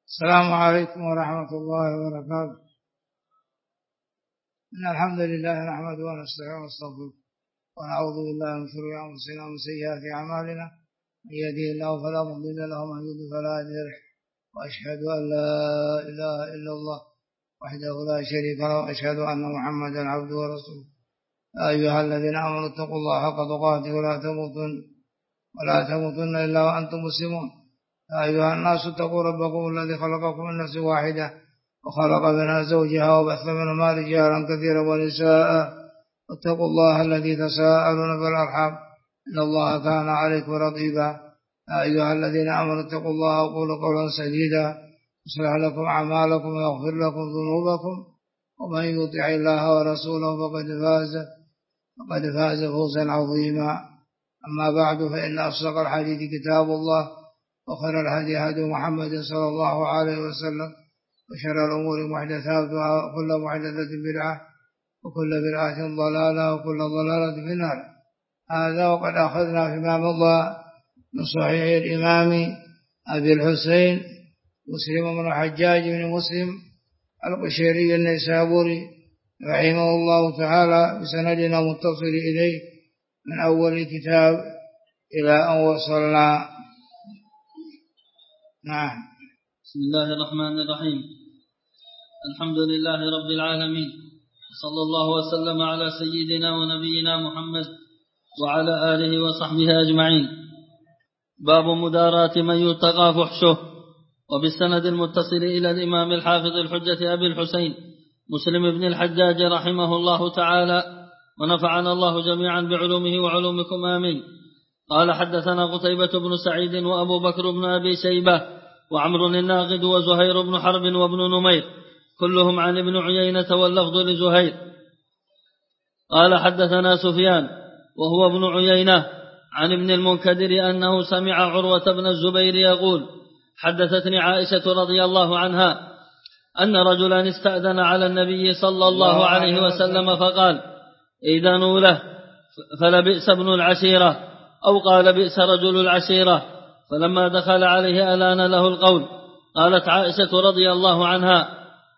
السلام عليكم ورحمة الله وبركاته. إن الحمد لله نحمده ونستعينه ونستغفره ونعوذ بالله من شرور أنفسنا ومن سيئات أعمالنا، من يهده الله فلا مضل له ومن يضلل فلا هادي له، وأشهد أن لا إله إلا الله وحده لا شريك له، وأشهد أن محمدا عبده ورسوله. يا أيها الذين آمنوا اتقوا الله حق تقاته ولا تموتن إلا وأنتم مسلمون. يا أيها الناس اتقوا ربكم الذي خلقكم من نفس واحدة وخلق منها زوجها وبث منهما رجالا كثيرا ونساء، واتقوا الله الذي تساءلون بالأرحام إن الله كان عليكم رقيبا. يا أيها الذين آمنوا اتقوا الله وقولوا قولا سديدا يصلح لكم أعمالكم ويغفر لكم ذنوبكم، ومن يطع الله ورسوله فقد فاز فوزا عظيما. أما بعد، فإن أصدق الحديث كتاب الله، وخير الهدي هدي محمد صلى الله عليه وسلم، وشر الأمور محدثاتها، وكل محدثة بدعة، وكل بدعة ضلالة، وكل ضلالة في النار. هذا وقد أخذنا فيما مضى من صحيح الإمام أبي الحسين مسلم بن الحجاج بن مسلم القشيري النيسابوري رحمه الله تعالى بسندنا متصل إليه من أول الكتاب إلى أن وصلنا. نعم. بسم الله الرحمن الرحيم. الحمد لله رب العالمين، صلى الله وسلم على سيدنا ونبينا محمد وعلى آله وصحبه أجمعين. باب مداراة من يلتقى فحشه. وبالسند المتصل إلى الإمام الحافظ الحجة أبي الحسين مسلم بن الحجاج رحمه الله تعالى، ونفعنا الله جميعا بعلومه وعلومكم آمين. قال: حدثنا قتيبة بن سعيد وأبو بكر بن أبي شيبة وعمر الناقد وزهير بن حرب وابن نمير، كلهم عن ابن عيينة واللفظ لزهير. قال: حدثنا سفيان وهو ابن عيينة عن ابن المنكدر أنه سمع عروة بن الزبير يقول: حدثتني عائشة رضي الله عنها أن رجلا استأذن على النبي صلى الله عليه وسلم فقال: إذنوا له، فلبئس ابن العشيرة، أو قال: بئس رجل العشيرة. فلما دخل عليه ألان له القول. قالت عائشة رضي الله عنها: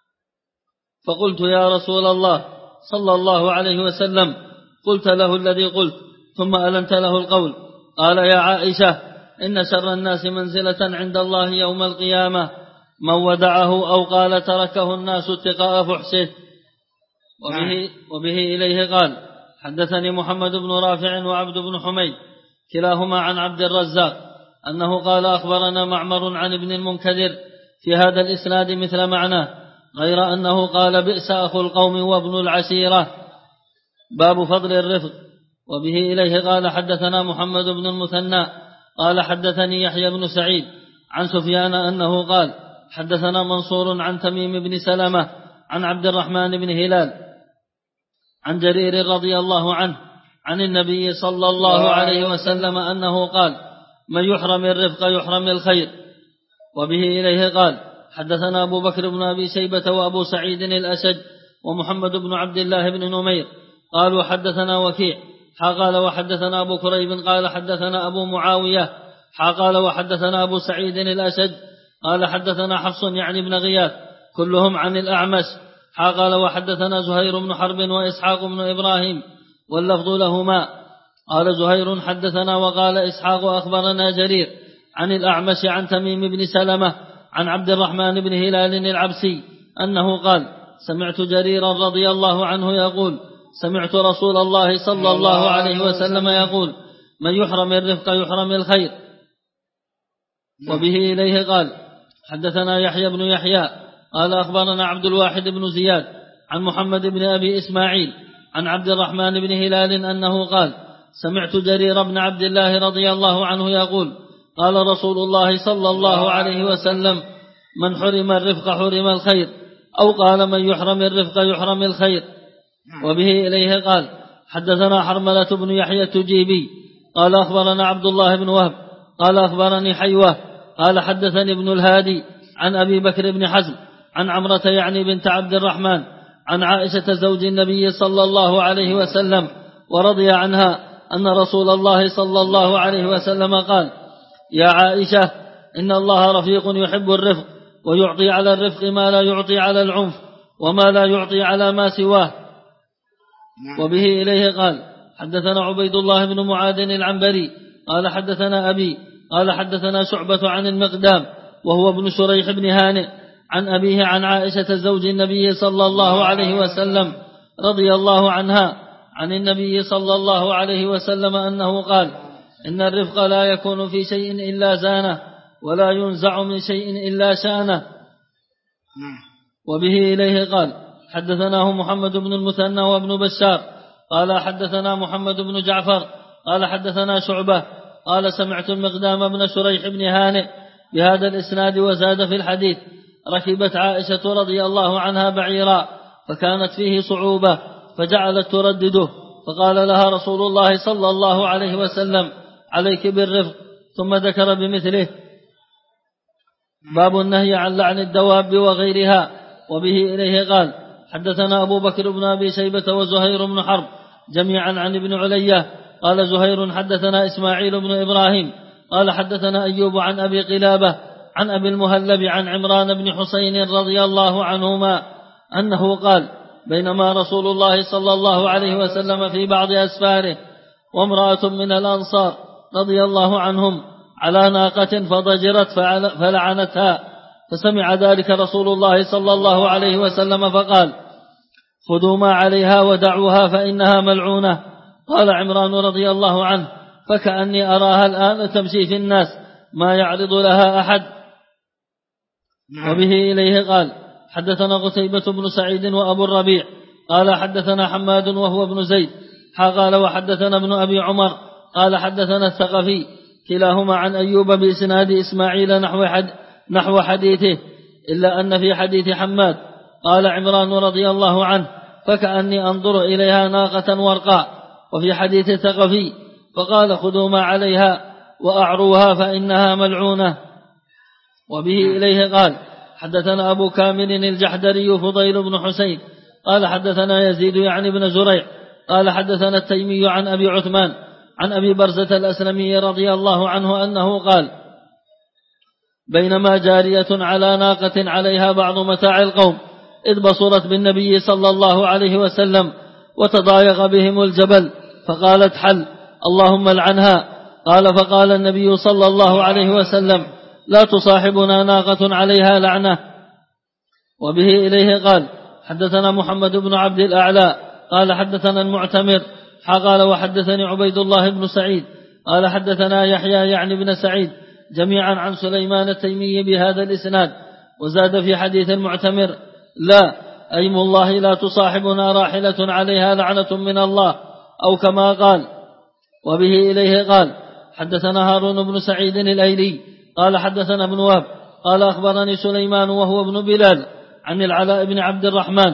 فقلت: يا رسول الله صلى الله عليه وسلم، قلت له الذي قلت ثم ألنت له القول. قال: يا عائشة، إن شر الناس منزلة عند الله يوم القيامة من ودعه أو قال تركه الناس اتقاء فحشه. وبه إليه قال: حدثني محمد بن رافع وعبد بن حميد كلاهما عن عبد الرزاق أنه قال: أخبرنا معمر عن ابن المنكدر في هذا الإسناد مثل معناه، غير أنه قال: بئس أخو القوم وابن العشيرة. باب فضل الرفق. وبه إليه قال: حدثنا محمد بن المثنى قال: حدثني يحيى بن سعيد عن سفيان أنه قال: حدثنا منصور عن تميم بن سلمة عن عبد الرحمن بن هلال عن جرير رضي الله عنه عن النبي صلى الله عليه وسلم أنه قال: من يحرم الرفق يحرم الخير. وبه إليه قال: حدثنا أبو بكر بن أبي شيبة وأبو سعيد الأشج ومحمد بن عبد الله بن نمير قالوا: حدثنا وكيع قال: وحدثنا أبو كريب قال: حدثنا أبو معاوية قال: وحدثنا أبو سعيد الأشج قال: حدثنا حفص يعني بن غياث كلهم عن الأعمش قال: وحدثنا زهير بن حرب وإسحاق بن إبراهيم واللفظ لهما. قال زهير: حدثنا، وقال إسحاق: أخبرنا جرير عن الأعمش عن تميم بن سلمة عن عبد الرحمن بن هلال العبسي أنه قال: سمعت جريرا رضي الله عنه يقول: سمعت رسول الله صلى الله عليه وسلم يقول: من يحرم الرفق يحرم الخير. وبه إليه قال: حدثنا يحيى بن يحيى قال: أخبرنا عبد الواحد بن زياد عن محمد بن أبي إسماعيل عن عبد الرحمن بن هلال أنه قال: سمعت جرير بن عبد الله رضي الله عنه يقول: قال رسول الله صلى الله عليه وسلم: من حرم الرفق حرم الخير، أو قال: من يحرم الرفق يحرم الخير. وبه إليه قال: حدثنا حرملة بن يحيى التجيبي قال: أخبرنا عبد الله بن وهب قال: أخبرني حيوة قال: حدثني ابن الهادي عن أبي بكر بن حزم عن عمرة يعني بنت عبد الرحمن عن عائشة زوج النبي صلى الله عليه وسلم ورضي عنها أن رسول الله صلى الله عليه وسلم قال: يا عائشة، إن الله رفيق يحب الرفق، ويعطي على الرفق ما لا يعطي على العنف وما لا يعطي على ما سواه. وبه إليه قال حدثنا عبيد الله بن معاذ العنبري قال حدثنا أبي قال حدثنا شعبة عن المقدام وهو ابن شريح بن هانئ عن أبيه عن عائشة زوج النبي صلى الله عليه وسلم رضي الله عنها عن النبي صلى الله عليه وسلم أنه قال إن الرفق لا يكون في شيء إلا زانه ولا ينزع من شيء إلا شانه. وبه إليه قال حدثناه محمد بن المثنى وابن بشار قال حدثنا محمد بن جعفر قال حدثنا شعبة قال سمعت المقدام بن شريح بن هانئ بهذا الإسناد وزاد في الحديث ركبت عائشة رضي الله عنها بعيرا فكانت فيه صعوبة فجعلت تردده فقال لها رسول الله صلى الله عليه وسلم عليك بالرفق ثم ذكر بمثله. باب النهي عن لعن الدواب وغيرها. وبه إليه قال حدثنا أبو بكر بن أبي شيبة وزهير بن حرب جميعا عن ابن علية قال زهير حدثنا إسماعيل بن إبراهيم قال حدثنا أيوب عن أبي قلابة عن أبي المهلب عن عمران بن حسين رضي الله عنهما أنه قال بينما رسول الله صلى الله عليه وسلم في بعض أسفاره وامرأة من الأنصار رضي الله عنهم على ناقة فضجرت فلعنتها فسمع ذلك رسول الله صلى الله عليه وسلم فقال خذوا ما عليها ودعوها فإنها ملعونة. قال عمران رضي الله عنه فكأني أراها الآن تمشي في الناس ما يعرض لها أحد. وبه إليه قال حدثنا قتيبة بن سعيد وأبو الربيع قال حدثنا حماد وهو ابن زيد قال وحدثنا ابن أبي عمر قال حدثنا الثقفي كلاهما عن أيوب بإسناد إسماعيل نحو حديثه إلا أن في حديث حماد قال عمران رضي الله عنه فكأني أنظر إليها ناقة ورقاء. وفي حديث الثقفي فقال خذوا ما عليها وأعروها فإنها ملعونة. وبه إليه قال حدثنا أبو كامل الجحدري فضيل بن حسين قال حدثنا يزيد يعني بن زريع قال حدثنا التيمي عن أبي عثمان عن أبي برزة الأسلمي رضي الله عنه أنه قال بينما جارية على ناقة عليها بعض متاع القوم إذ بصرت بالنبي صلى الله عليه وسلم وتضايق بهم الجبل فقالت حل اللهم لعنها. قال فقال النبي صلى الله عليه وسلم لا تصاحبنا ناقة عليها لعنة. وبه إليه قال حدثنا محمد بن عبد الأعلى قال حدثنا المعتمر قال وحدثني عبيد الله بن سعيد قال حدثنا يحيى يعني بن سعيد جميعا عن سليمان التيمي بهذا الإسناد وزاد في حديث المعتمر لا أيم الله لا تصاحبنا راحلة عليها لعنة من الله أو كما قال. وبه إليه قال حدثنا هارون بن سعيد الأيلي قال حدثنا ابن وهب قال أخبرني سليمان وهو ابن بلال عن العلاء بن عبد الرحمن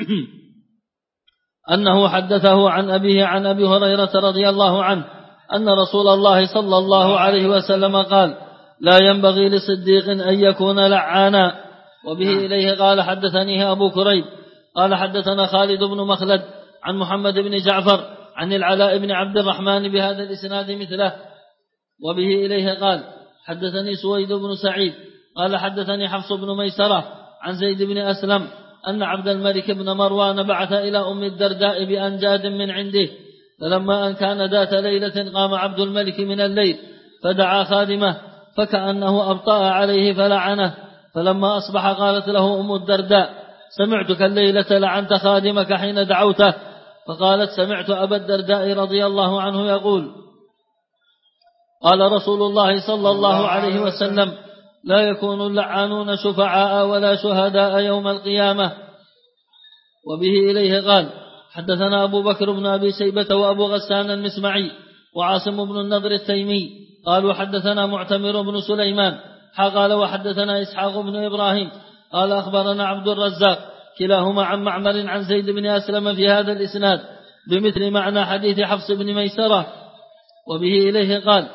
أنه حدثه عن أبيه عن أبي هريرة رضي الله عنه أن رسول الله صلى الله عليه وسلم قال لا ينبغي لصديق أن يكون لعانا. وبه إليه قال حدثنيه أبو كريب قال حدثنا خالد بن مخلد عن محمد بن جعفر عن العلاء بن عبد الرحمن بهذا الإسناد مثله. وبه إليه قال حدثني سويد بن سعيد قال حدثني حفص بن ميسرة عن زيد بن أسلم أن عبد الملك بن مروان بعث إلى أم الدرداء بأنجاد من عنده فلما أن كان ذات ليلة قام عبد الملك من الليل فدعا خادمه فكأنه أبطأ عليه فلعنه فلما أصبح قالت له أم الدرداء سمعتك الليلة لعنت خادمك حين دعوته فقالت سمعت أبا الدرداء رضي الله عنه يقول قال رسول الله صلى الله عليه وسلم لا يكون اللعانون شفعاء ولا شهداء يوم القيامة. وبه إليه قال حدثنا أبو بكر بن أبي شيبة وأبو غسان المسمعي وعاصم بن النضر التيمي قالوا حدثنا معتمر بن سليمان قال وحدثنا إسحاق بن إبراهيم قال أخبرنا عبد الرزاق كلاهما عن معمر عن زيد بن أسلم في هذا الإسناد بمثل معنى حديث حفص بن ميسرة. وبه إليه قال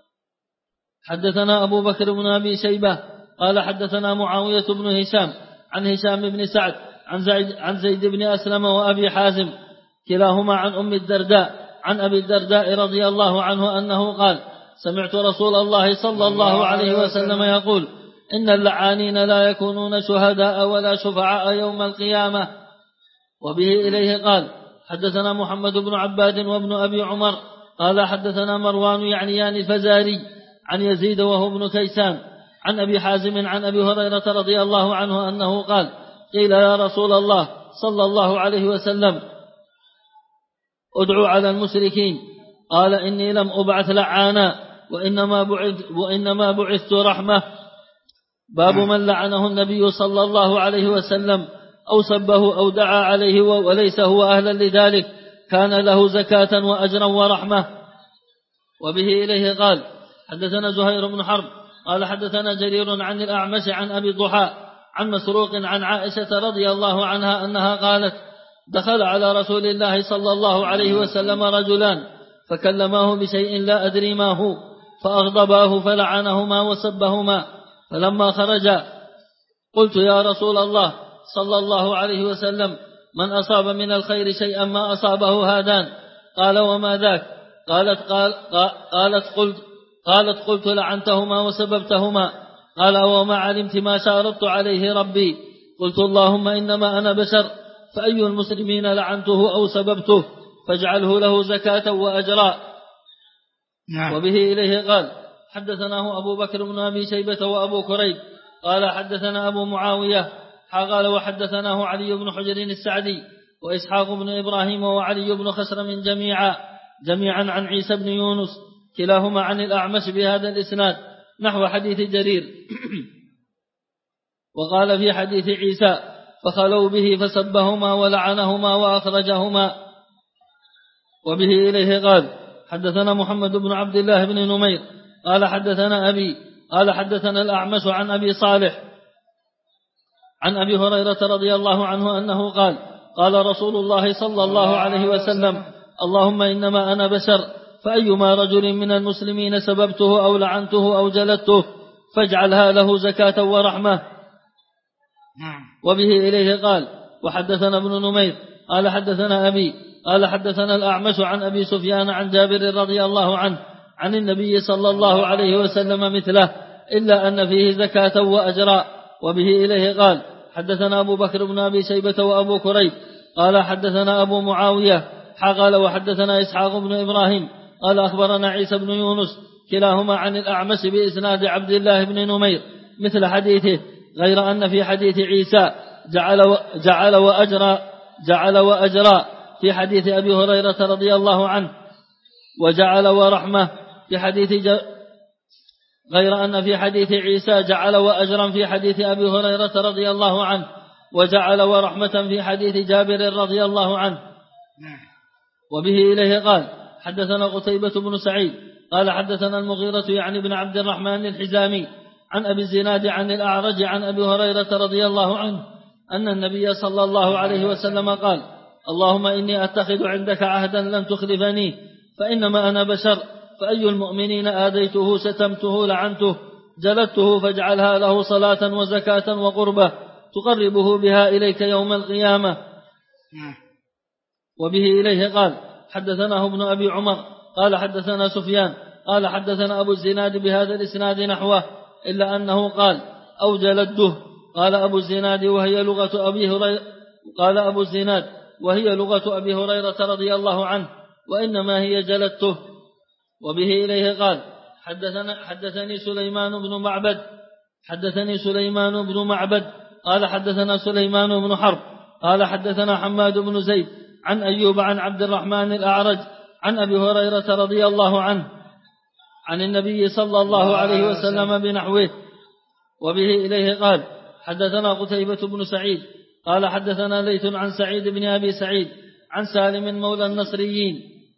حدثنا أبو بكر بن أبي شيبة قال حدثنا معاوية بن هشام عن هشام بن سعد عن زيد بن أسلم وأبي حازم كلاهما عن أم الدرداء عن أبي الدرداء رضي الله عنه أنه قال سمعت رسول الله صلى الله عليه وسلم يقول إن اللعانين لا يكونون شهداء ولا شفعاء يوم القيامة. وبه إليه قال حدثنا محمد بن عباد وابن أبي عمر قال حدثنا مروان يعنيان الفزاري عن يزيد وهو ابن كيسان عن أبي حازم عن أبي هريرة رضي الله عنه أنه قال قيل يا رسول الله صلى الله عليه وسلم ادعو على المشركين قال إني لم أبعث لعانا وإنما بعثت رحمة. باب من لعنه النبي صلى الله عليه وسلم أو سبه أو دعا عليه وليس هو أهلا لذلك كان له زكاة وأجرا ورحمة. وبه إليه قال حدثنا زهير بن حرب قال حدثنا جرير عن الأعمش عن أبي الضحى عن مسروق عن عائشة رضي الله عنها أنها قالت دخل على رسول الله صلى الله عليه وسلم رجلان فكلماه بشيء لا أدري ما هو فأغضباه فلعنهما وسبهما فلما خرجا قلت يا رسول الله صلى الله عليه وسلم من أصاب من الخير شيئا ما أصابه هذان قال وما ذاك قالت قلت لعنتهما وسببتهما قال وما علمت ما شارطت عليه ربي قلت اللهم إنما أنا بشر فأي المسلمين لعنته أو سببته فاجعله له زكاة وأجرا. وبه إليه قال حدثناه أبو بكر بن أبي شيبة وأبو كريب قال حدثنا أبو معاوية قال وحدثناه علي بن حجر السعدي وإسحاق بن إبراهيم وعلي بن خسرم جميعا عن عيسى بن يونس كلاهما عن الأعمش بهذا الإسناد نحو حديث جرير. وقال في حديث عيسى فخلوا به فسبهما ولعنهما وأخرجهما. وبه إليه قال حدثنا محمد بن عبد الله بن نمير قال حدثنا أبي قال حدثنا الأعمش عن أبي صالح عن أبي هريرة رضي الله عنه أنه قال قال رسول الله صلى الله عليه وسلم اللهم إنما أنا بشر فأيما رجل من المسلمين سببته أو لعنته أو جلدته فاجعلها له زكاة ورحمة. وبه إليه قال وحدثنا ابن نمير قال حدثنا أبي قال حدثنا الأعمش عن أبي سفيان عن جابر رضي الله عنه عن النبي صلى الله عليه وسلم مثله إلا أن فيه زكاة وأجرا. وبه إليه قال حدثنا أبو بكر بن أبي شيبة وأبو كريب قال حدثنا أبو معاوية قال وحدثنا إسحاق بن إبراهيم قال أخبرنا عيسى بن يونس كلاهما عن الأعمش بإسناد عبد الله بن نمير مثل حديثه غير أن في حديث عيسى جعل وأجرى في حديث أبي هريرة رضي الله عنه وجعل ورحمة في حديث غير أن في حديث عيسى جعل وأجرا في حديث أبي هريرة رضي الله عنه وجعل ورحمة في حديث جابر رضي الله عنه. وبه إليه قال حدثنا قتيبة بن سعيد قال حدثنا المغيرة يعني بن عبد الرحمن الحزامي عن أبي الزناد عن الأعرج عن أبي هريرة رضي الله عنه أن النبي صلى الله عليه وسلم قال اللهم إني أتخذ عندك عهدا لن تخلفني فإنما أنا بشر فأي المؤمنين آذيته شتمته لعنته جلدته فاجعلها له صلاة وزكاة وقربة تقربه بها إليك يوم القيامة. وبه إليه قال حدثناه ابن أبي عمر قال حدثنا سفيان قال حدثنا أبو الزناد بهذا الإسناد نحوه إلا أنه قال أو جلده. قال أبو الزناد وهي لغة أبي هريرة قال أبو الزناد وهي لغة أبي هريرة رضي الله عنه وإنما هي جلدته. وبه إليه قال حدثني سليمان بن معبد قال حدثنا سليمان بن حرب قال حدثنا حماد بن زيد عن أيوب عن عبد الرحمن الأعرج عن أبي هريرة رضي الله عنه عن النبي صلى الله عليه وسلم بنحوه. وبه إليه قال حدثنا قتيبة بن سعيد قال حدثنا ليث عن سعيد بن أبي سعيد عن سالم مولى النصريين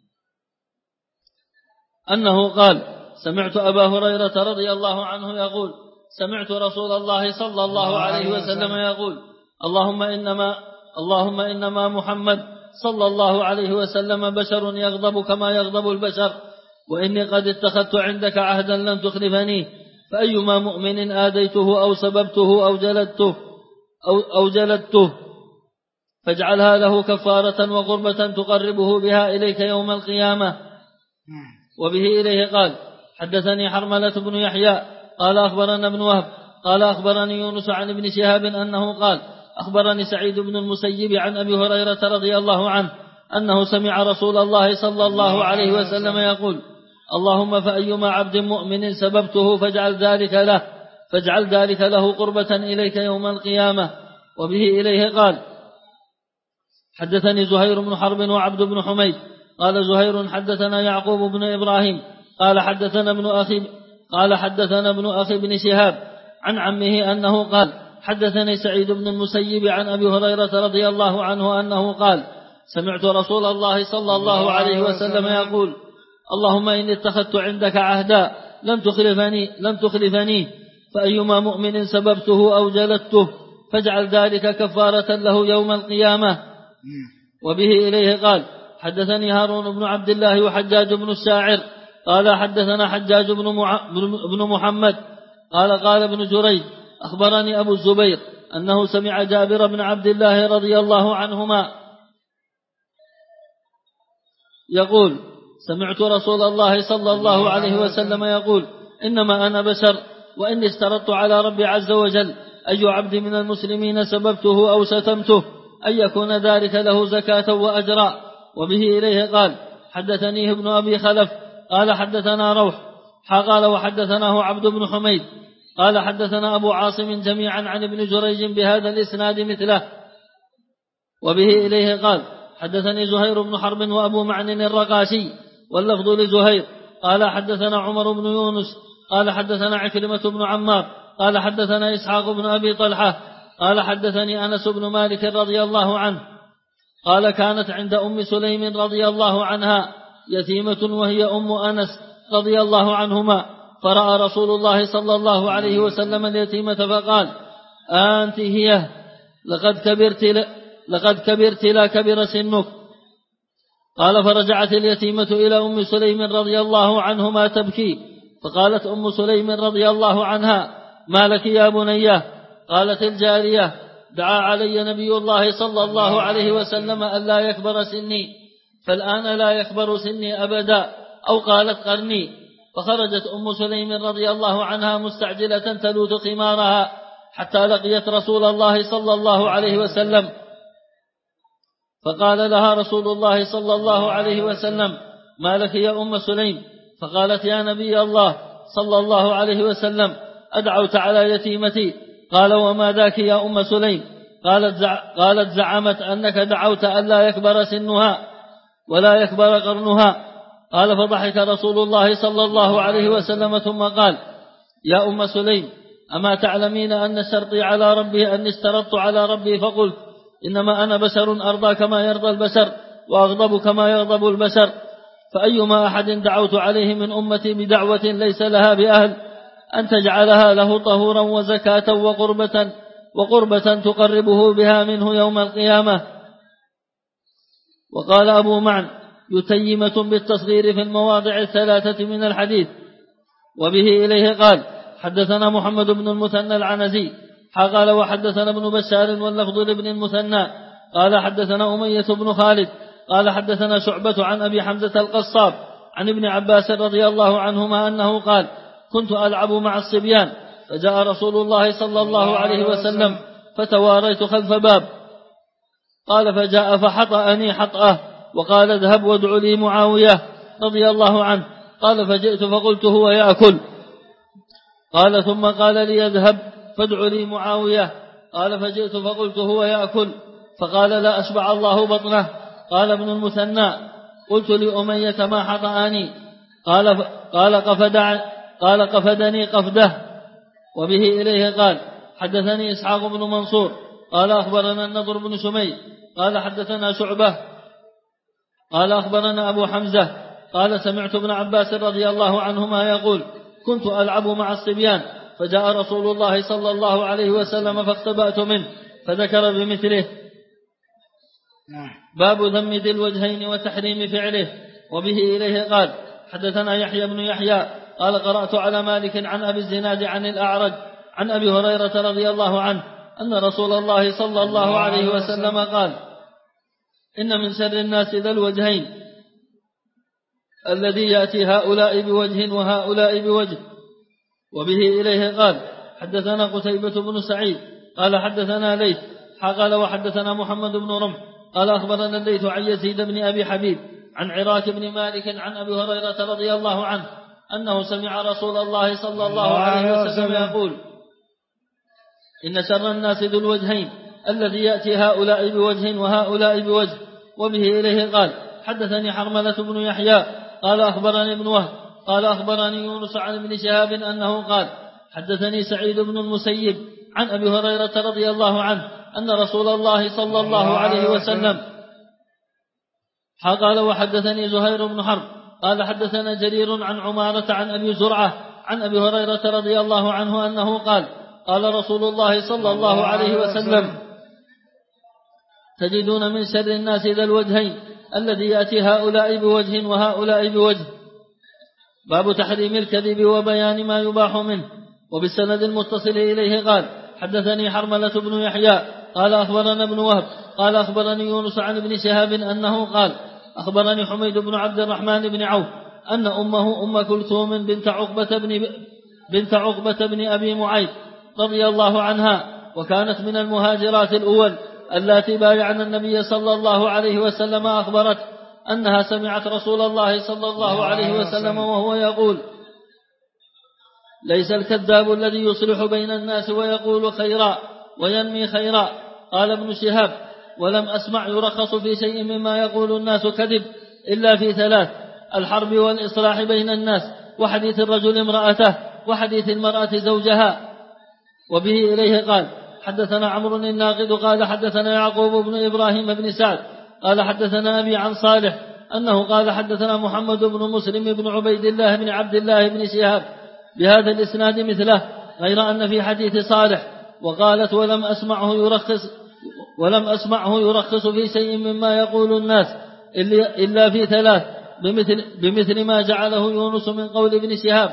أنه قال سمعت أبا هريرة رضي الله عنه يقول سمعت رسول الله صلى الله عليه وسلم يقول اللهم إنما محمد صلى الله عليه وسلم بشر يغضب كما يغضب البشر وإني قد اتخذت عندك عهدا لن تخلفني فأيما مؤمن آذيته أو سببته أو جلدته فاجعلها له كفارة وقربة تقربه بها إليك يوم القيامة. وبه إليه قال حدثني حرملة بن يحيى قال أخبرنا ابن وهب قال أخبرني يونس عن ابن شهاب أنه قال أخبرني سعيد بن المسيب عن أبي هريرة رضي الله عنه أنه سمع رسول الله صلى الله عليه وسلم يقول اللهم فأيما عبد مؤمن سببته فاجعل ذلك له قربة إليك يوم القيامة. وبه إليه قال حدثني زهير بن حرب وعبد بن حميد قال زهير حدثنا يعقوب بن إبراهيم قال حدثنا ابن أخي بن شهاب عن عمه أنه قال حدثني سعيد بن المسيب عن أبي هريرة رضي الله عنه أنه قال سمعت رسول الله صلى الله عليه وسلم يقول اللهم إني اتخذت عندك عهدا لم تخلفني فأيما مؤمن سببته أو جلدته فاجعل ذلك كفارة له يوم القيامة. وبه إليه قال حدثني هارون بن عبد الله وحجاج بن الشاعر قال حدثنا حجاج بن محمد قال ابن جريج أخبرني أبو الزبير أنه سمع جابر بن عبد الله رضي الله عنهما يقول سمعت رسول الله صلى الله عليه وسلم يقول إنما أنا بشر وإني اشترطت على ربي عز وجل أي عبد من المسلمين سببته أو شتمته أن يكون ذلك له زكاة وأجرا. وبه إليه قال حدثنيه ابن أبي خلف قال حدثنا روح قال وحدثناه عبد بن حميد قال حدثنا أبو عاصم جميعا عن ابن جريج بهذا الإسناد مثله. وبه إليه قال حدثني زهير بن حرب وأبو معن الرقاشي واللفظ لزهير قال حدثنا عمر بن يونس قال حدثنا عكرمة بن عمار قال حدثنا إسحاق بن أبي طلحة قال حدثني أنس بن مالك رضي الله عنه قال كانت عند أم سليم رضي الله عنها يتيمة وهي أم أنس رضي الله عنهما فرأى رسول الله صلى الله عليه وسلم اليتيمة فقال أنت هي لقد كبرت لا كبر سنك. قال فرجعت اليتيمة إلى أم سليم رضي الله عنهما تبكي فقالت أم سليم رضي الله عنها ما لك يا بنيه؟ قالت الجارية دعا علي نبي الله صلى الله عليه وسلم ألا يكبر سني فالآن لا يكبر سني أبدا أو قالت قرني. فخرجت أم سليم رضي الله عنها مستعجلة تلوث خمارها حتى لقيت رسول الله صلى الله عليه وسلم فقال لها رسول الله صلى الله عليه وسلم ما لك يا أم سليم؟ فقالت يا نبي الله صلى الله عليه وسلم أدعوت على يتيمتي. قال وما ذاك يا أم سليم؟ قالت زعمت أنك دعوت ألا يكبر سنها ولا يكبر قرنها. قال فضحك رسول الله صلى الله عليه وسلم ثم قال يا أم سليم أما تعلمين أن شرطي على ربي أن اشترطت على ربي فقلت إنما أنا بشر أرضى كما يرضى البشر وأغضب كما يغضب البشر فأيما أحد دعوت عليه من أمتي بدعوة ليس لها بأهل أن تجعلها له طهورا وزكاة وقربة تقربه بها منه يوم القيامة. وقال أبو معن يتيمة بالتصغير في المواضع الثلاثة من الحديث. وبه إليه قال حدثنا محمد بن المثنى العنزي قال وحدثنا ابن بشار واللفظ لابن المثنى قال حدثنا أمية بن خالد قال حدثنا شعبة عن أبي حمزة القصاب عن ابن عباس رضي الله عنهما أنه قال كنت ألعب مع الصبيان فجاء رسول الله صلى الله عليه وسلم فتواريت خلف باب قال فجاء فحطأني حطأه وقال اذهب وادع لي معاوية رضي الله عنه. قال فجئت فقلت هو يأكل. قال ثم قال لي اذهب فادع لي معاوية. قال فجئت فقلت هو يأكل. فقال لا أشبع الله بطنه. قال ابن المثنى قلت لأمية ما حطأني؟ قال قفدني قفده. وبه إليه قال حدثني إسحاق بن منصور قال أخبرنا النضر بن شميل قال حدثنا شعبة قال أخبرنا أبو حمزة قال سمعت ابن عباس رضي الله عنهما يقول كنت ألعب مع الصبيان فجاء رسول الله صلى الله عليه وسلم فاختبأت منه فذكر بمثله. باب ذم ذي الوجهين وتحريم فعله. وبه إليه قال حدثنا يحيى بن يحيى قال قرأت على مالك عن أبي الزناد عن الأعرج عن أبي هريرة رضي الله عنه أن رسول الله صلى الله عليه وسلم قال إن من شر الناس ذا الوجهين الذي يأتي هؤلاء بوجه وهؤلاء بوجه. وبه إليه قال حدثنا قتيبة بن سعيد قال حدثنا ليث قال وحدثنا محمد بن رمح قال أخبرنا الليث عن يزيد بن أبي حبيب عن عراك بن مالك عن أبي هريرة رضي الله عنه أنه سمع رسول الله صلى الله عليه وسلم يقول إن شر الناس ذو الوجهين الذي يأتي هؤلاء بوجه وهؤلاء بوجه. وبه إليه قال حدثني حرملة بن يحيى قال أخبرني ابن وهب قال أخبرني يونس عن ابن شهاب أنه قال حدثني سعيد بن المسيب عن أبي هريرة رضي الله عنه أن رسول الله صلى الله عليه وسلم قال وحدثني زهير بن حرب قال حدثنا جرير عن عمارة عن أبي زرعة عن أبي هريرة رضي الله عنه أنه قال قال رسول الله صلى الله عليه وسلم تجدون من شر الناس ذا الوجهين الذي يأتي هؤلاء بوجه وهؤلاء بوجه. باب تحريم الكذب وبيان ما يباح منه. وبالسند المتصل إليه قال حدثني حرملة بن يحيى قال أخبرنا ابن وهب قال أخبرني يونس عن ابن شهاب أنه قال أخبرني حميد بن عبد الرحمن بن عوف أن أمه أم كلثوم بنت عقبة بن أبي معيط رضي الله عنها وكانت من المهاجرات الأول اللاتي بايعن النبي صلى الله عليه وسلم أخبرت أنها سمعت رسول الله صلى الله عليه وسلم وهو يقول ليس الكذاب الذي يصلح بين الناس ويقول خيرا وينمي خيرا. قال ابن شهاب ولم أسمع يرخص في شيء مما يقول الناس كذب إلا في ثلاث: الحرب والإصلاح بين الناس، وحديث الرجل امرأته، وحديث المرأة زوجها. وبه إليه قال حدثنا عمرو الناقد قال حدثنا يعقوب بن إبراهيم بن سعد قال حدثنا أبي عن صالح أنه قال حدثنا محمد بن مسلم بن عبيد الله بن عبد الله بن شهاب بهذا الإسناد مثله، غير أن في حديث صالح وقالت ولم أسمعه يرخص في شيء مما يقول الناس إلا في ثلاث بمثل ما جعله يونس من قول ابن شهاب.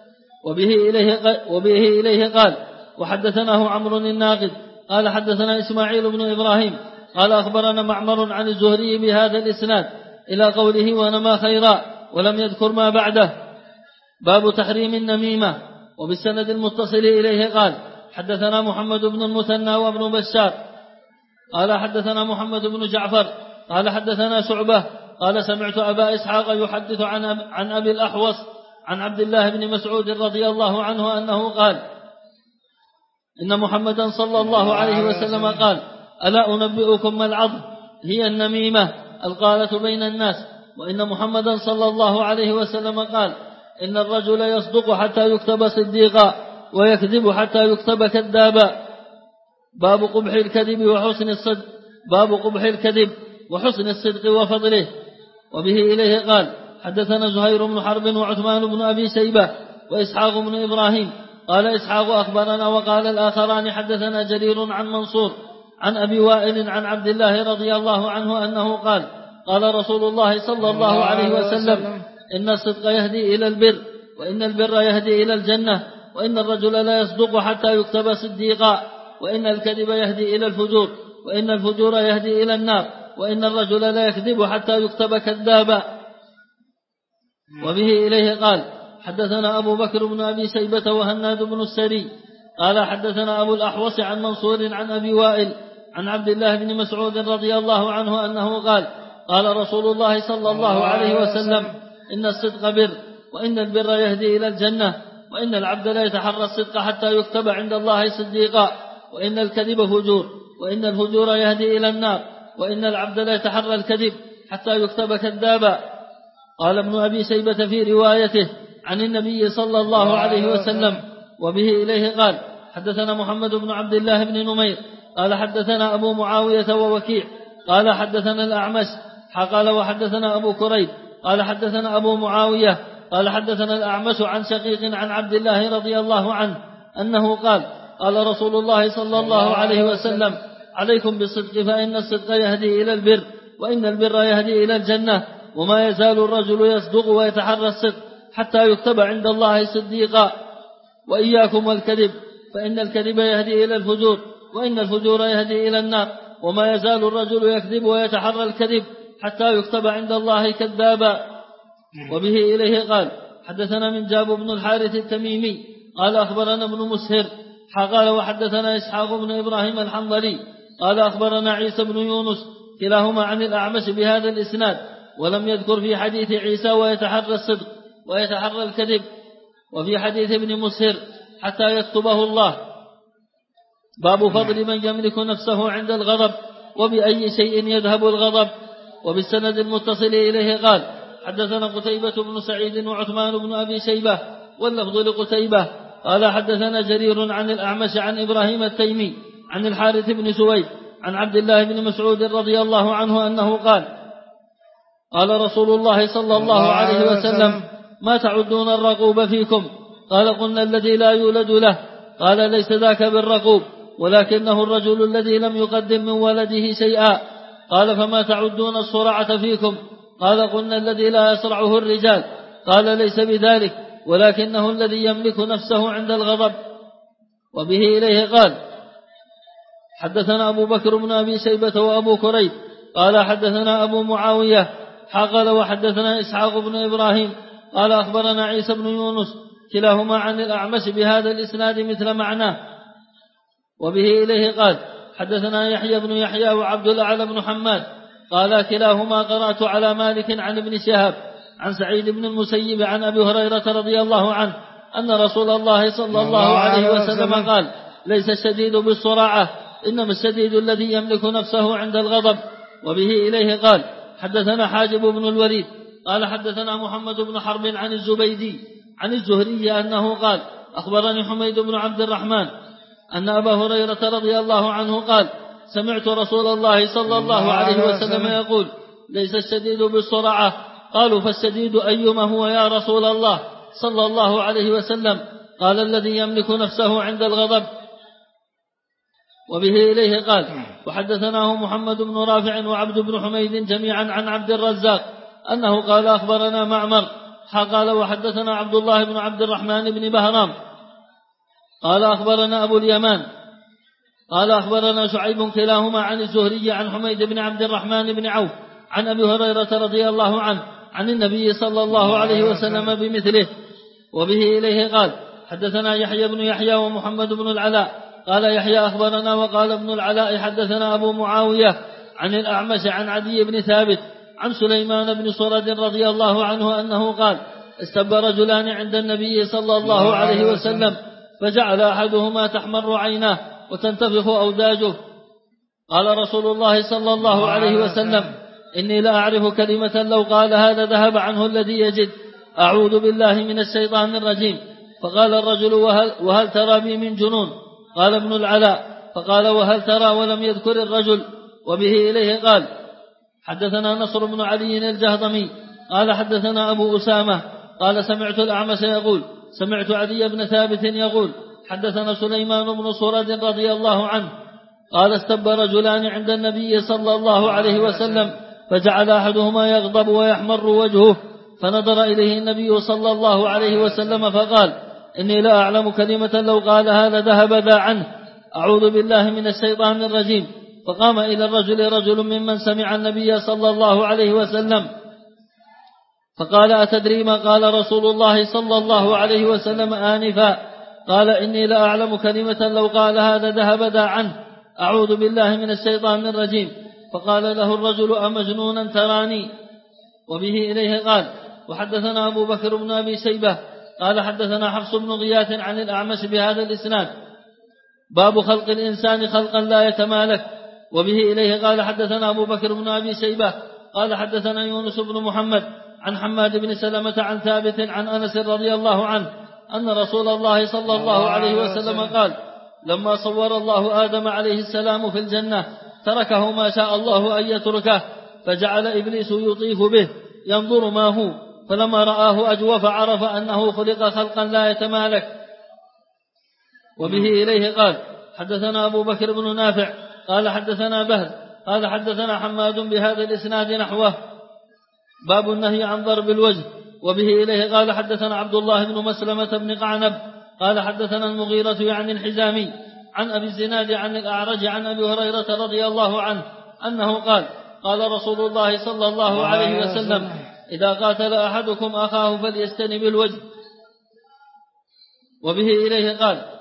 وبه إليه قال وحدثناه عمرو الناقد قال حدثنا إسماعيل بن إبراهيم قال أخبرنا معمر عن الزهري بهذا الإسناد إلى قوله ونما خيرا، ولم يذكر ما بعده. باب تحريم النميمة. وبالسند المتصل إليه قال حدثنا محمد بن المثنى وابن بشار قال حدثنا محمد بن جعفر قال حدثنا شعبة قال سمعت أبا إسحاق يحدث عن أبي الأحوص عن عبد الله بن مسعود رضي الله عنه أنه قال إن محمدا صلى الله عليه وسلم قال ألا أنبئكم ما العض؟ هي النميمة القالة بين الناس. وإن محمدا صلى الله عليه وسلم قال إن الرجل يصدق حتى يكتب صديقا ويكذب حتى يكتب كذابا. باب قبح الكذب وحسن الصدق وفضله. وبه إليه قال حدثنا زهير بن حرب وعثمان بن أبي شيبة وإسحاق بن إبراهيم قال إسحاق أخبرنا، وقال الآخران حدثنا جرير عن منصور عن أبي وائل عن عبد الله رضي الله عنه أنه قال قال رسول الله صلى الله عليه وسلم إن الصدق يهدي إلى البر، وإن البر يهدي إلى الجنة، وإن الرجل لا يصدق حتى يكتب صديقا، وإن الكذب يهدي إلى الفجور، وإن الفجور يهدي إلى النار، وإن الرجل لا يكذب حتى يكتب كذابا. وبه إليه قال حدثنا أبو بكر بن أبي شيبة وهناد بن السري قال حدثنا أبو الأحوص عن منصور عن أبي وائل عن عبد الله بن مسعود رضي الله عنه أنه قال قال رسول الله صلى الله عليه وسلم إن الصدق بر، وإن البر يهدي إلى الجنة، وإن العبد لا يتحرى الصدق حتى يكتب عند الله صديقا، وإن الكذب فجور، وإن الفجور يهدي إلى النار، وإن العبد لا يتحرى الكذب حتى يكتب كذابا. قال ابن أبي شيبة في روايته عن النبي صلى الله عليه وسلم. وبه إليه قال حدثنا محمد بن عبد الله بن نمير قال حدثنا أبو معاوية ووكيع قال حدثنا الأعمش قال وحدثنا أبو كريب قال حدثنا أبو معاوية قال حدثنا الأعمش عن شقيق عن عبد الله رضي الله عنه أنه قال قال رسول الله صلى الله عليه وسلم عليكم بالصدق فإن الصدق يهدي إلى البر، وإن البر يهدي إلى الجنة، وما يزال الرجل يصدق ويتحرى الصدق حتى يكتب عند الله صديقا. وإياكم والكذب فإن الكذب يهدي إلى الفجور، وإن الفجور يهدي إلى النار، وما يزال الرجل يكذب ويتحرى الكذب حتى يكتب عند الله كذابا. وبه إليه قال حدثنا من جاب بن الحارث التميمي قال أخبرنا ابن مسهر قال وحدثنا إسحاق بن إبراهيم الحنظلي قال أخبرنا عيسى بن يونس كلاهما عن الأعمش بهذا الإسناد ولم يذكر في حديث عيسى ويتحرى الصدق ويتحرى الكذب وفي حديث ابن مسهر حتى يكتبه الله. باب فضل من يملك نفسه عند الغضب وبأي شيء يذهب الغضب. وبالسند المتصل إليه قال حدثنا قتيبة بن سعيد وعثمان بن أبي شيبة واللفظ لقتيبة قال حدثنا جرير عن الأعمش عن إبراهيم التيمي عن الحارث بن سويد عن عبد الله بن مسعود رضي الله عنه أنه قال قال رسول الله صلى الله عليه وسلم ما تعدون الرقوب فيكم؟ قال قلنا الذي لا يولد له. قال ليس ذاك بالرقوب ولكنه الرجل الذي لم يقدم من ولده شيئا. قال فما تعدون الصرعة فيكم؟ قال قلنا الذي لا يصرعه الرجال. قال ليس بذلك ولكنه الذي يملك نفسه عند الغضب. وبه إليه قال حدثنا أبو بكر بن أبي شيبة وأبو كريب قال حدثنا أبو معاوية قال وحدثنا إسحاق بن إبراهيم قال أخبرنا عيسى بن يونس كلاهما عن الأعمش بهذا الإسناد مثل معناه. وبه إليه قال حدثنا يحيى بن يحيى وعبد الأعلى بن حماد قال كلاهما قرأت على مالك عن ابن شهاب عن سعيد بن المسيب عن أبي هريرة رضي الله عنه أن رسول الله صلى الله عليه وسلم قال ليس الشديد بالصراعة إنما الشديد الذي يملك نفسه عند الغضب. وبه إليه قال حدثنا حاجب بن الوليد قال حدثنا محمد بن حرب عن الزبيدي عن الزهري أنه قال أخبرني حميد بن عبد الرحمن أن أبا هريرة رضي الله عنه قال سمعت رسول الله صلى الله عليه وسلم يقول ليس الشديد بالصرعة. قالوا فالشديد أيما هو يا رسول الله صلى الله عليه وسلم؟ قال الذي يملك نفسه عند الغضب. وبه إليه قال وحدثناه محمد بن رافع وعبد بن حميد جميعا عن عبد الرزاق أنه قال أخبرنا معمر قال وحدثنا عبد الله بن عبد الرحمن بن بهرام قال أخبرنا أبو اليمان قال أخبرنا شعيب كلاهما عن الزهري عن حميد بن عبد الرحمن بن عوف عن أبي هريرة رضي الله عنه عن النبي صلى الله عليه وسلم بمثله. وبه إليه قال حدثنا يحيى بن يحيى ومحمد بن العلاء قال يحيى أخبرنا وقال ابن العلاء حدثنا أبو معاوية عن الأعمش عن عدي بن ثابت عن سليمان بن صرد رضي الله عنه أنه قال استب رجلان عند النبي صلى الله عليه وسلم فجعل أحدهما تحمر عيناه وتنتفخ أوداجه. قال رسول الله صلى الله عليه وسلم إني لا أعرف كلمة لو قال هذا ذهب عنه الذي يجد. أعوذ بالله من الشيطان الرجيم. فقال الرجل وهل ترى بي من جنون؟ قال ابن العلاء فقال وهل ترى ولم يذكر الرجل. وبه إليه قال حدثنا نصر بن علي الجهضمي قال حدثنا أبو أسامة قال سمعت الأعمش يقول سمعت عدي بن ثابت يقول حدثنا سليمان بن صرد رضي الله عنه قال استب رجلان عند النبي صلى الله عليه وسلم فجعل أحدهما يغضب ويحمر وجهه فنظر إليه النبي صلى الله عليه وسلم فقال إني لا أعلم كلمة لو قال هذا ذهب ذا عنه. أعوذ بالله من الشيطان الرجيم. فقام إلى الرجل رجل ممن سمع النبي صلى الله عليه وسلم فقال أتدري ما قال رسول الله صلى الله عليه وسلم آنفا؟ قال إني لا أعلم كلمة لو قال هذا ذهب ذا عنه. أعوذ بالله من الشيطان الرجيم. فقال له الرجل أمجنونا تراني؟ وبه إليه قال وحدثنا أبو بكر بن أبي شيبة قال حدثنا حفص بن غياث عن الأعمش بهذا الإسناد. باب خلق الإنسان خلقا لا يتمالك. وبه إليه قال حدثنا أبو بكر بن أبي شيبة قال حدثنا يونس بن محمد عن حماد بن سلمة عن ثابت عن أنس رضي الله عنه أن رسول الله صلى الله عليه وسلم قال لما صور الله آدم عليه السلام في الجنة تركه ما شاء الله أن يتركه فجعل إبليس يطيف به ينظر ما هو فلما رآه أجوف عرف أنه خلق خلقا لا يتمالك. وبه إليه قال حدثنا أبو بكر بن نافع قال حدثنا بهز قال حدثنا حماد بهذا الإسناد نحوه. باب النهي عن ضرب الوجه. وبه إليه قال حدثنا عبد الله بن مسلمة بن قعنب قال حدثنا المغيرة يعني الحزامي عن أبي الزناد عن الأعرج عن أبي هريرة رضي الله عنه أنه قال قال رسول الله صلى الله عليه وسلم إذا قاتل أحدكم أخاه فليستنب الوجه. وبه إليه قال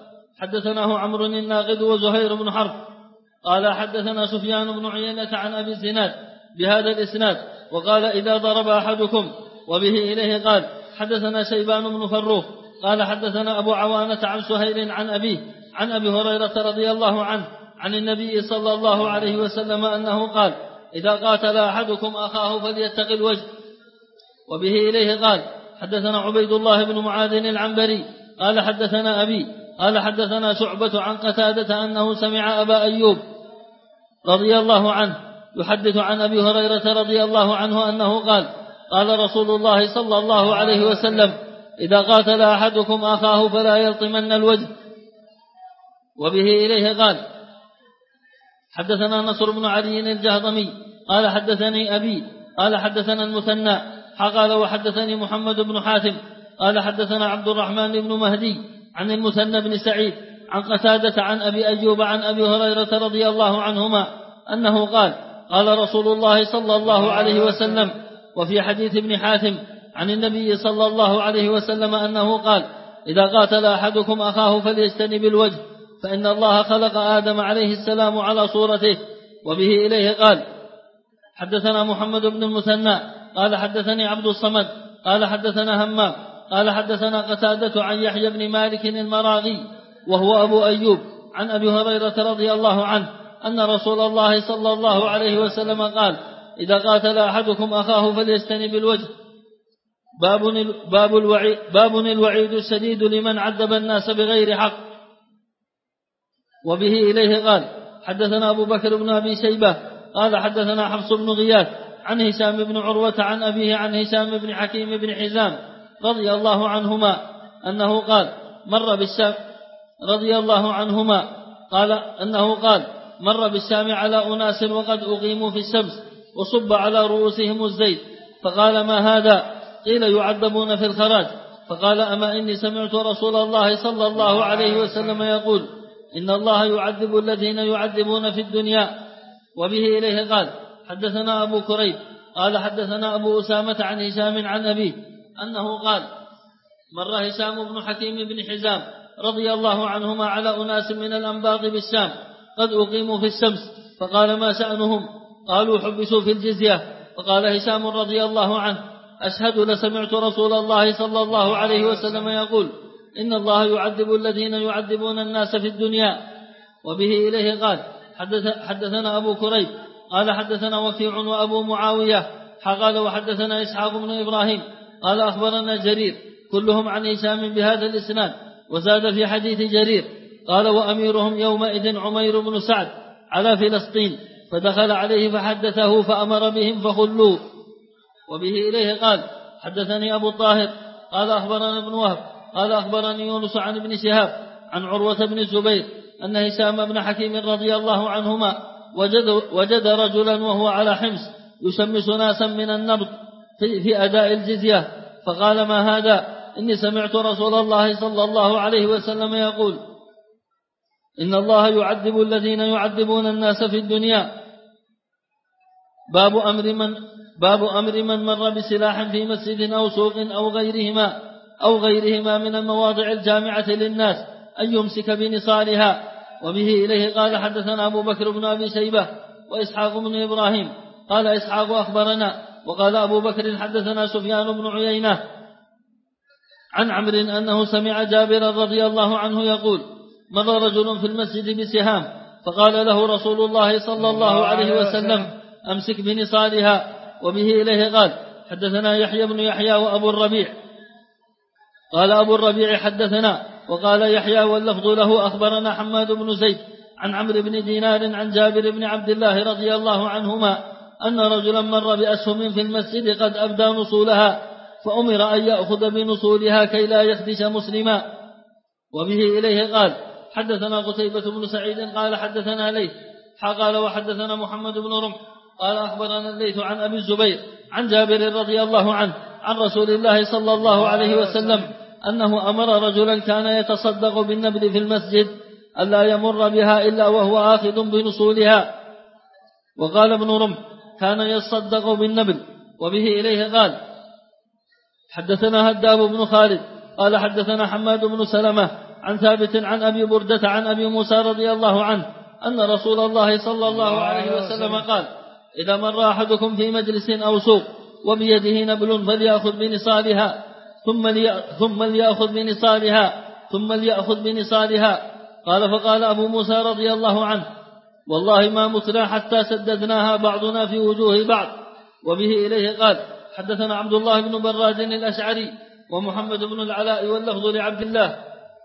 حدثناه عمرو الناقد وزهير بن حرب قال حدثنا سفيان بن عيينة عن أبي الزناد بهذا الإسناد وقال إذا ضرب أحدكم، وبه إليه قال حدثنا شيبان بن فروخ قال حدثنا أبو عوانة عن سهيل عن أبيه عن أبي هريرة رضي الله عنه عن النبي صلى الله عليه وسلم أنه قال إذا قاتل أحدكم أخاه فليتق الوجه. وبه إليه قال حدثنا عبيد الله بن معاذ العنبري قال حدثنا أبي قال حدثنا شعبة عن قتادة أنه سمع أبا أيوب رضي الله عنه يحدث عن أبي هريرة رضي الله عنه أنه قال قال رسول الله صلى الله عليه وسلم إذا قاتل أحدكم أخاه فلا يلطمن الوجه. وبه إليه قال حدثنا نصر بن علي الجهضمي قال حدثني أبي قال حدثنا المثنى قال وحدثني محمد بن حاتم قال حدثنا عبد الرحمن بن مهدي عن المثنى بن سعيد عن قتادة عن أبي أيوب عن أبي هريرة رضي الله عنهما أنه قال قال رسول الله صلى الله عليه وسلم. وفي حديث ابن حاتم عن النبي صلى الله عليه وسلم أنه قال إذا قاتل أحدكم أخاه فليجتنب الوجه فإن الله خلق آدم عليه السلام على صورته. وبه إليه قال حدثنا محمد بن المثنى قال حدثني عبد الصمد قال حدثنا همام قال حدثنا قتادة عن يحيى بن مالك المراغي وهو أبو أيوب عن أبي هريرة رضي الله عنه أن رسول الله صلى الله عليه وسلم قال إذا قاتل أحدكم أخاه فليجتنب الوجه. باب الوعيد الشديد لمن عذب الناس بغير حق. وبه إليه قال حدثنا أبو بكر بن أبي شيبة قال حدثنا حفص بن غياث عن هشام بن عروة عن أبيه عن هشام بن حكيم بن حزام رضي الله عنهما أنه قال مر بالشام رضي الله عنهما قال أنه قال مر بالشام على أناس وقد أقيموا في الشمس وصب على رؤوسهم الزيت فقال ما هذا؟ قيل يعذبون في الخراج. فقال أما إني سمعت رسول الله صلى الله عليه وسلم يقول إن الله يعذب الذين يعذبون في الدنيا. وبه إليه قال حدثنا أبو كريب قال حدثنا أبو أسامة عن هشام عن أبيه أنه قال مر هشام بن حكيم بن حزام رضي الله عنهما على أناس من الأنباط بالشام قد أقيموا في الشمس فقال ما شأنهم؟ قالوا حبسوا في الجزية. فقال هشام رضي الله عنه أشهد لسمعت رسول الله صلى الله عليه وسلم يقول إن الله يعذب الذين يعذبون الناس في الدنيا. وبه إليه قال حدثنا أبو كريب قال حدثنا وكيع وأبو معاوية قال وحدثنا إسحاق بن إبراهيم قال أخبرنا جرير كلهم عن هشام بهذا الإسناد وزاد في حديث جرير قال وأميرهم يومئذ عمير بن سعد على فلسطين فدخل عليه فحدثه فأمر بهم فخلوه. وبه إليه قال حدثني أبو الطاهر قال أخبرنا ابن وهب قال أخبرني يونس عن ابن شهاب عن عروة بن الزبير أن هشام بن حكيم رضي الله عنهما وجد رجلا وهو على حمص يشمس ناسا من النبط في أداء الجزية فقال ما هذا؟ إني سمعت رسول الله صلى الله عليه وسلم يقول إن الله يعذب الذين يعذبون الناس في الدنيا. باب أمر من مر بسلاح في مسجد أو سوق أو غيرهما من المواضع الجامعة للناس أن يمسك بنصالها. وبه إليه قال حدثنا أبو بكر بن أبي شيبة وإسحاق بن إبراهيم قال إسحاق أخبرنا وقال أبو بكر حدثنا سفيان بن عيينة عن عمرو أنه سمع جابر رضي الله عنه يقول مر رجل في المسجد بسهام فقال له رسول الله صلى الله عليه وسلم أمسك بنصالها. وبه إليه قال حدثنا يحيى بن يحيى وأبو الربيع قال أبو الربيع حدثنا وقال يحيى واللفظ له أخبرنا حماد بن زيد عن عمرو بن دينار عن جابر بن عبد الله رضي الله عنهما أن رجلا مر بأسهم في المسجد قد أبدى نصولها فأمر أن يأخذ بنصولها كي لا يخدش مسلما. وبه إليه قال حدثنا قتيبة بن سعيد قال حدثنا ليث قال وحدثنا محمد بن رمح قال أخبرنا الليث عن أبي الزبير عن جابر رضي الله عنه عن رسول الله صلى الله عليه وسلم أنه أمر رجلا كان يتصدق بالنبل في المسجد ألا يمر بها إلا وهو آخذ بنصولها. وقال ابن رمح كان يتصدق بالنبل. وبه إليه قال حدثنا هداب بن خالد قال حدثنا حماد بن سلمة عن ثابت عن أبي بردة عن أبي موسى رضي الله عنه أن رسول الله صلى الله عليه وسلم قال: إذا مر أحدكم في مجلس أو سوق وبيده نبل فليأخذ بنصالها ثم ليأخذ بنصالها. قال: فقال أبو موسى رضي الله عنه: والله ما متنا حتى سددناها بعضنا في وجوه بعض. وبه إليه قال: حدثنا عبد الله بن براد الأشعري ومحمد بن العلاء واللفظ لعبد الله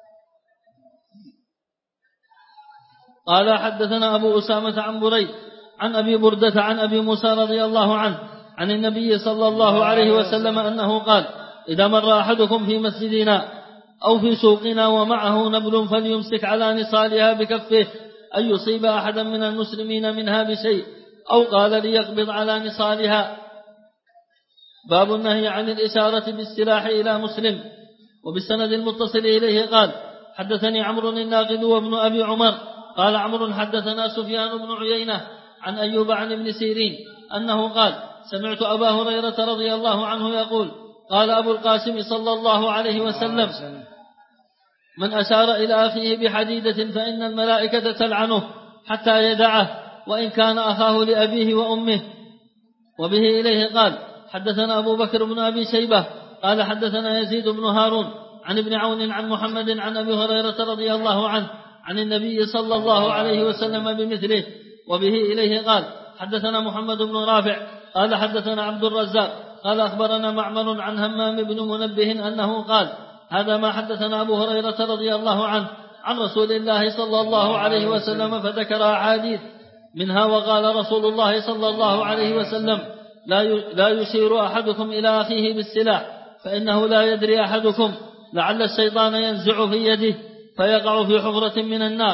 قال: حدثنا أبو أسامة عن بريد عن أبي بردة عن أبي موسى رضي الله عنه عن النبي صلى الله عليه وسلم أنه قال: إذا مر أحدكم في مسجدنا أو في سوقنا ومعه نبل فليمسك على نصالها بكفه أن يصيب أحدا من المسلمين منها بشيء، أو قال: ليقبض على نصالها. باب النهي عن الإشارة بالسلاح إلى مسلم. وبالسند المتصل إليه قال: حدثني عمرو الناقد وابن أبي عمر قال عمرو: حدثنا سفيان بن عيينة عن أيوب عن ابن سيرين أنه قال: سمعت أبا هريرة رضي الله عنه يقول: قال أبو القاسم صلى الله عليه وسلم: من أشار إلى أخيه بحديدة فإن الملائكة تلعنه حتى يدعه وإن كان أخاه لأبيه وأمه. وبه إليه قال: حدثنا أبو بكر بن أبي شيبة قال: حدثنا يزيد بن هارون عن ابن عون عن محمد عن أبي هريرة رضي الله عنه عن النبي صلى الله عليه وسلم بمثله. وبه إليه قال: حدثنا محمد بن رافع قال: حدثنا عبد الرزاق قال: أخبرنا معمر عن همام بن منبه أنه قال: هذا ما حدثنا أبو هريرة رضي الله عنه عن رسول الله صلى الله عليه وسلم، فذكر أحاديث منها: وقال رسول الله صلى الله عليه وسلم: لا يشير أحدكم إلى أخيه بالسلاح، فإنه لا يدري أحدكم لعل الشيطان ينزع في يده فيقع في حفرة من النار.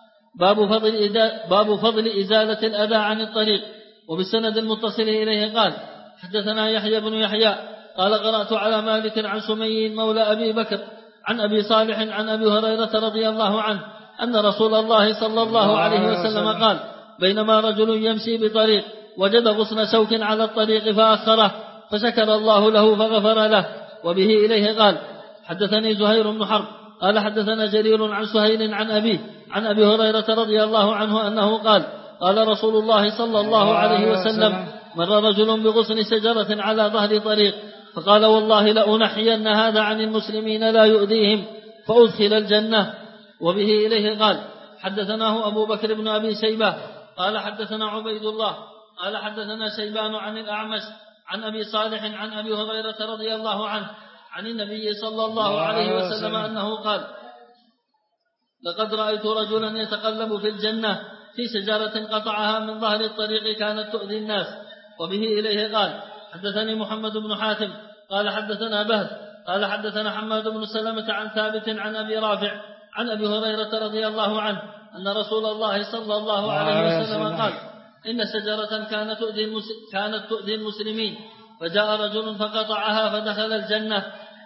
باب فضل إزالة الأذى عن الطريق. وبالسند المتصل إليه قال: حدثنا يحيى بن يحيى قال: قرأت على مالك عن سمي مولى أبي بكر عن أبي صالح عن أبي هريرة رضي الله عنه أن رسول الله صلى الله عليه وسلم قال: بينما رجل يمشي بطريق وجد غصن سوك على الطريق فأخره، فشكر الله له فغفر له. وبه إليه قال: حدثني زهير بن حرب قال: حدثنا جرير عن سهيل عن أبيه عن أبي هريرة رضي الله عنه أنه قال: قال رسول الله صلى الله عليه وسلم: مر رجل بغصن شجرة على ظهر طريق فقال: والله لأنحين هذا عن المسلمين لا يؤذيهم فأدخل الجنة. وبه إليه قال: حدثناه أبو بكر بن أبي شيبة قال: حدثنا عبيد الله قال: حدثنا شيبان عن الأعمش عن أبي صالح عن أبي هريرة رضي الله عنه عن النبي صلى الله عليه وسلم أنه قال: لقد رأيت رجلا يتقلب في الجنة في شجرة قطعها من ظهر الطريق كانت تؤذي الناس. وبه إليه قال: حدثني محمد بن حاتم قال: حدثنا بهز قال: حدثنا حماد بن سلمة عن ثابت عن أبي رافع عن أبي هريرة رضي الله عنه أن رسول الله صلى الله عليه وسلم قال: إن شجرة كانت تؤذي المسلمين فجاء رجل فقطعها فدخل الجنة.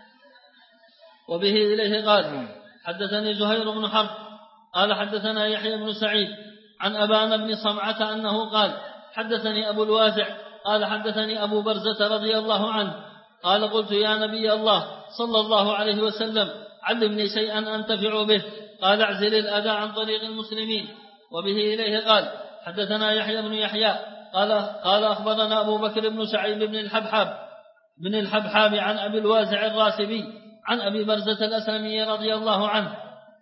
وبه إليه قال: حدثني زهير بن حرب قال: حدثنا يحيى بن سعيد عن أبان بن صمعة أنه قال: حدثني أبو الواسع قال: حدثني أبو برزة رضي الله عنه قال: قلت يا نبي الله صلى الله عليه وسلم علمني شيئا أنتفع به. قال: اعزل الأذى عن طريق المسلمين. وبه إليه قال: حدثنا يحيى بن يحيى قال أخبرنا أبو بكر بن شعيب بن الحبحاب عن أبي الواسع الراسبي عن أبي برزة الأسلمي رضي الله عنه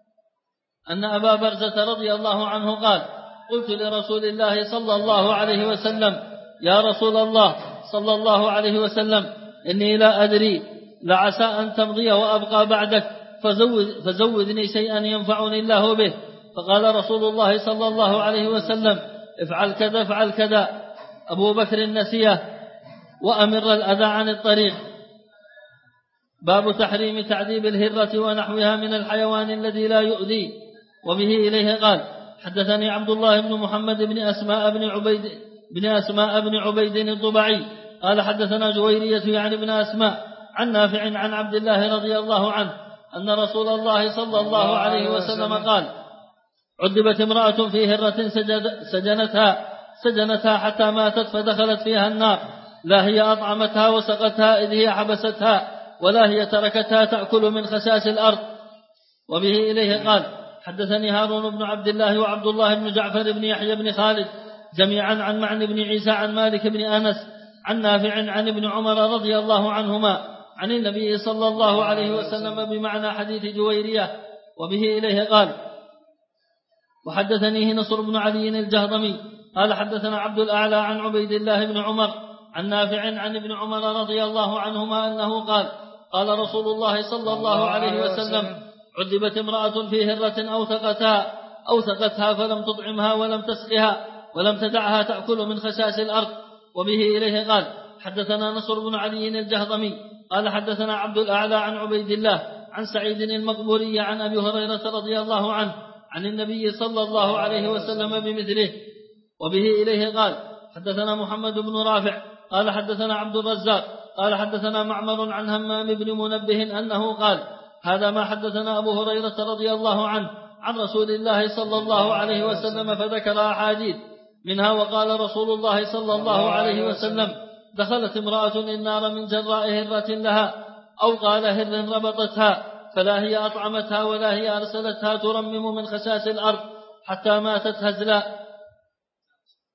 أن أبا برزة رضي الله عنه قال: قلت لرسول الله صلى الله عليه وسلم: يا رسول الله صلى الله عليه وسلم، إني لا أدري لعسى أن تمضي وأبقى بعدك فزودني شيئا ينفعني الله به. فقال رسول الله صلى الله عليه وسلم: افعل كذا افعل كذا. أبو بكر النسيه وأمر الأذى عن الطريق. باب تحريم تعذيب الهرة ونحوها من الحيوان الذي لا يؤذي. وبه إليه قال: حدثني عبد الله بن محمد بن أسماء بن عبيد الضبعي قال: حدثنا جويرية يعني ابن أسماء عن نافع عن عبد الله رضي الله عنه أن رسول الله صلى الله عليه وسلم قال: عذبت امرأة في هرة سجنتها حتى ماتت فدخلت فيها النار، لا هي أطعمتها وسقتها إذ هي حبستها، ولا هي تركتها تأكل من خشاش الأرض. وبه إليه قال حدثني هارون بن عبد الله وعبد الله بن جعفر بن يحيى بن خالد جميعا عن معن بن عيسى عن مالك بن أنس عن نافع عن ابن عمر رضي الله عنهما عن النبي صلى الله عليه وسلم بمعنى حديث جويرية. وبه إليه قال وحدثنيه نصر بن علي الجهضمي قال حدثنا عبد الأعلى عن عبيد الله بن عمر عن نافع عن ابن عمر رضي الله عنهما أنه قال قال رسول الله صلى الله عليه وسلم عذبت امرأة في هرة أوثقتها فلم تطعمها ولم تسقها ولم تدعها تأكل من خساس الأرض. وبه إليه قال حدثنا نصر بن علي الجهضمي قال حدثنا عبد الأعلى عن عبيد الله عن سعيد المقبوري عن أبي هريرة رضي الله عنه عن النبي صلى الله عليه وسلم بمثله. وبه إليه قال حدثنا محمد بن رافع قال حدثنا عبد الرزاق قال حدثنا معمر عن همام بن منبه أنه قال هذا ما حدثنا أبو هريرة رضي الله عنه عن رسول الله صلى الله عليه وسلم فذكر أحاديث منها وقال رسول الله صلى الله عليه وسلم دخلت امرأة النار من جراء هرة لها أو قال هر ربطتها فلا هي أطعمتها ولا هي أرسلتها ترمم من خساس الأرض حتى ماتت هزلا